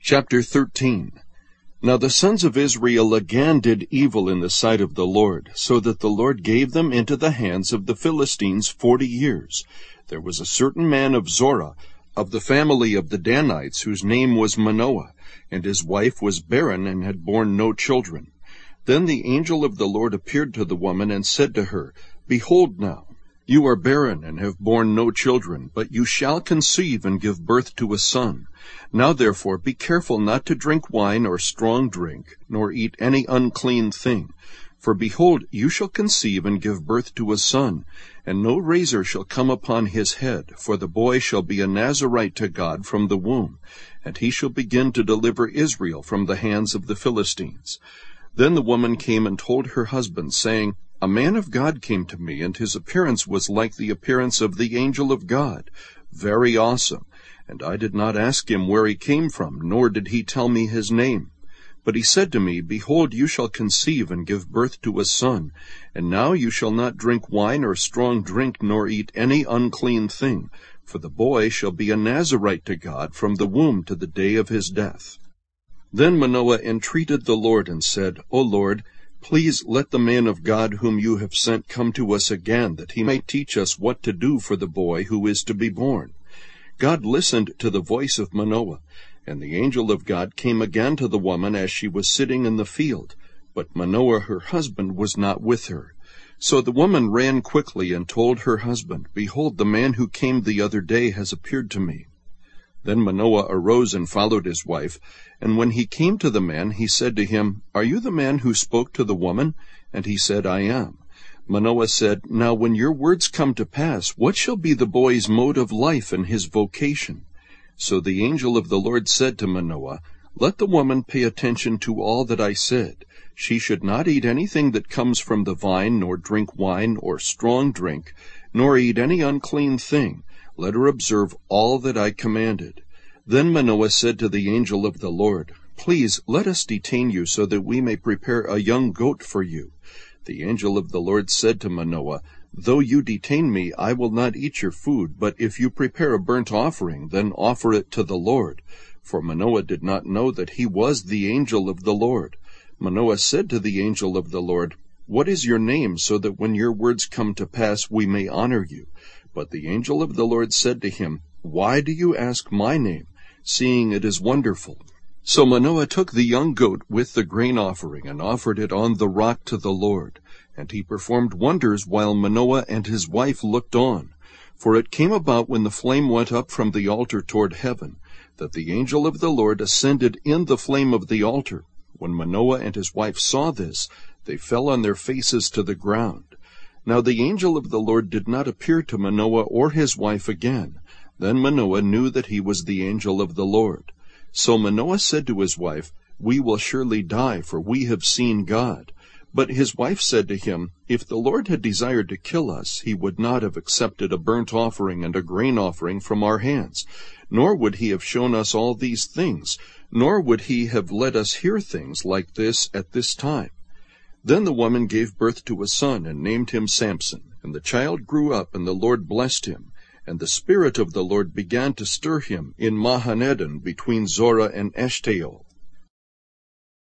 Chapter 13. Now the sons of Israel again did evil in the sight of the Lord, so that the Lord gave them into the hands of the Philistines 40 years. There was a certain man of Zorah, of the family of the Danites, whose name was Manoah, and his wife was barren and had borne no children. Then the angel of the Lord appeared to the woman and said to her, Behold now, you are barren and have borne no children, but you shall conceive and give birth to a son. Now therefore be careful not to drink wine or strong drink, nor eat any unclean thing. For behold, you shall conceive and give birth to a son, and no razor shall come upon his head, for the boy shall be a Nazirite to God from the womb, and he shall begin to deliver Israel from the hands of the Philistines. Then the woman came and told her husband, saying, A man of God came to me, and his appearance was like the appearance of the angel of God, very awesome. And I did not ask him where he came from, nor did he tell me his name. But he said to me, Behold, you shall conceive and give birth to a son, and now you shall not drink wine or strong drink, nor eat any unclean thing, for the boy shall be a Nazirite to God from the womb to the day of his death. Then Manoah entreated the Lord and said, O Lord, please let the man of God whom you have sent come to us again, that he may teach us what to do for the boy who is to be born. God listened to the voice of Manoah, and the angel of God came again to the woman as she was sitting in the field, but Manoah her husband was not with her. So the woman ran quickly and told her husband, Behold, the man who came the other day has appeared to me. Then Manoah arose and followed his wife, and when he came to the man, he said to him, Are you the man who spoke to the woman? And he said, I am. Manoah said, Now when your words come to pass, what shall be the boy's mode of life and his vocation? So the angel of the Lord said to Manoah, Let the woman pay attention to all that I said. She should not eat anything that comes from the vine, nor drink wine or strong drink, nor eat any unclean thing. Let her observe all that I commanded. Then Manoah said to the angel of the Lord, Please let us detain you, so that we may prepare a young goat for you. The angel of the Lord said to Manoah, Though you detain me, I will not eat your food, but if you prepare a burnt offering, then offer it to the Lord. For Manoah did not know that he was the angel of the Lord. Manoah said to the angel of the Lord, What is your name, so that when your words come to pass we may honor you? But the angel of the Lord said to him, Why do you ask my name, seeing it is wonderful? So Manoah took the young goat with the grain offering, and offered it on the rock to the Lord. And he performed wonders while Manoah and his wife looked on. For it came about when the flame went up from the altar toward heaven, that the angel of the Lord ascended in the flame of the altar. When Manoah and his wife saw this, they fell on their faces to the ground. Now the angel of the Lord did not appear to Manoah or his wife again. Then Manoah knew that he was the angel of the Lord. So Manoah said to his wife, We will surely die, for we have seen God. But his wife said to him, If the Lord had desired to kill us, he would not have accepted a burnt offering and a grain offering from our hands, nor would he have shown us all these things, nor would he have let us hear things like this at this time. Then the woman gave birth to a son, and named him Samson. And the child grew up, and the Lord blessed him. And the Spirit of the Lord began to stir him in Mahanedon between Zorah and Eshtaol.